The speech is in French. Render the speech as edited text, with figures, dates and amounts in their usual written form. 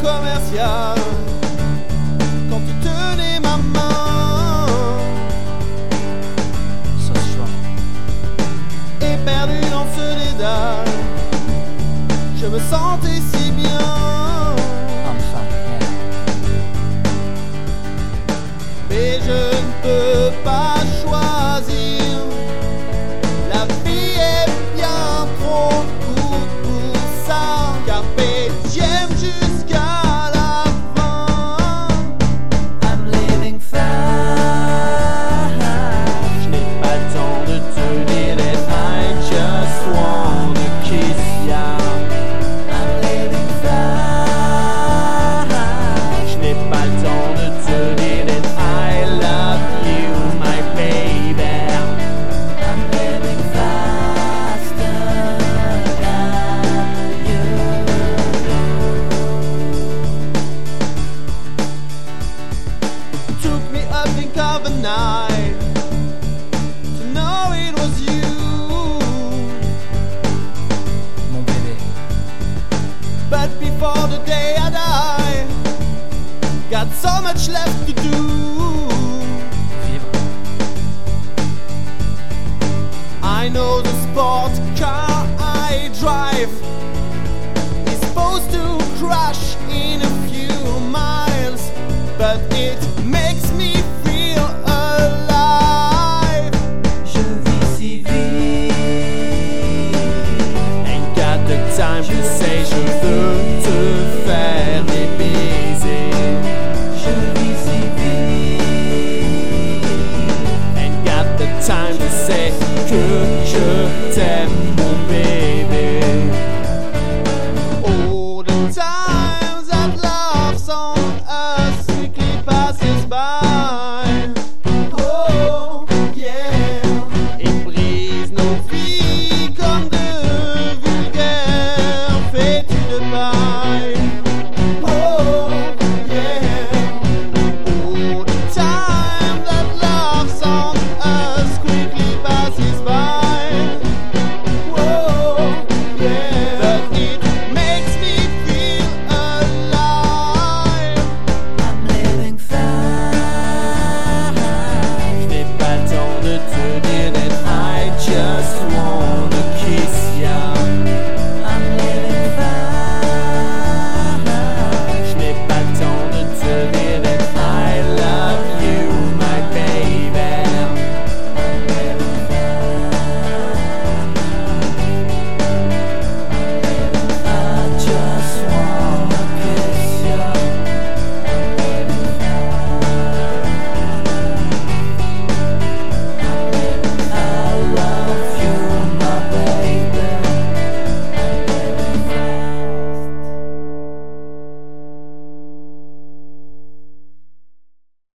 commercial quand tu tenais ma main. So strong. Et perdu dans ce dédale, je me sentais si bien. I'm fine, yeah. Mais je ne peux pas choisir. La vie est bien trop courte pour ça. Carpe diem jusqu'à la fin. I'm living fast. Je n'ai pas le temps de te dire that I just wanna kiss ya. I'm living fast. Je n'ai pas le temps de te dire that I love you, my baby. I'm living faster than you. Took me a blink of an eye to know it was you. Mon bébé. But before the day I die, got so much left to do. Vivre. I know the sport car I drive is supposed to crash in a few miles, but it makes me feel alive. Je vis si vite. Ain't got the time to say je veux te faire des baisers. Je vis si vite. Ain't got the time to say que je t'aime.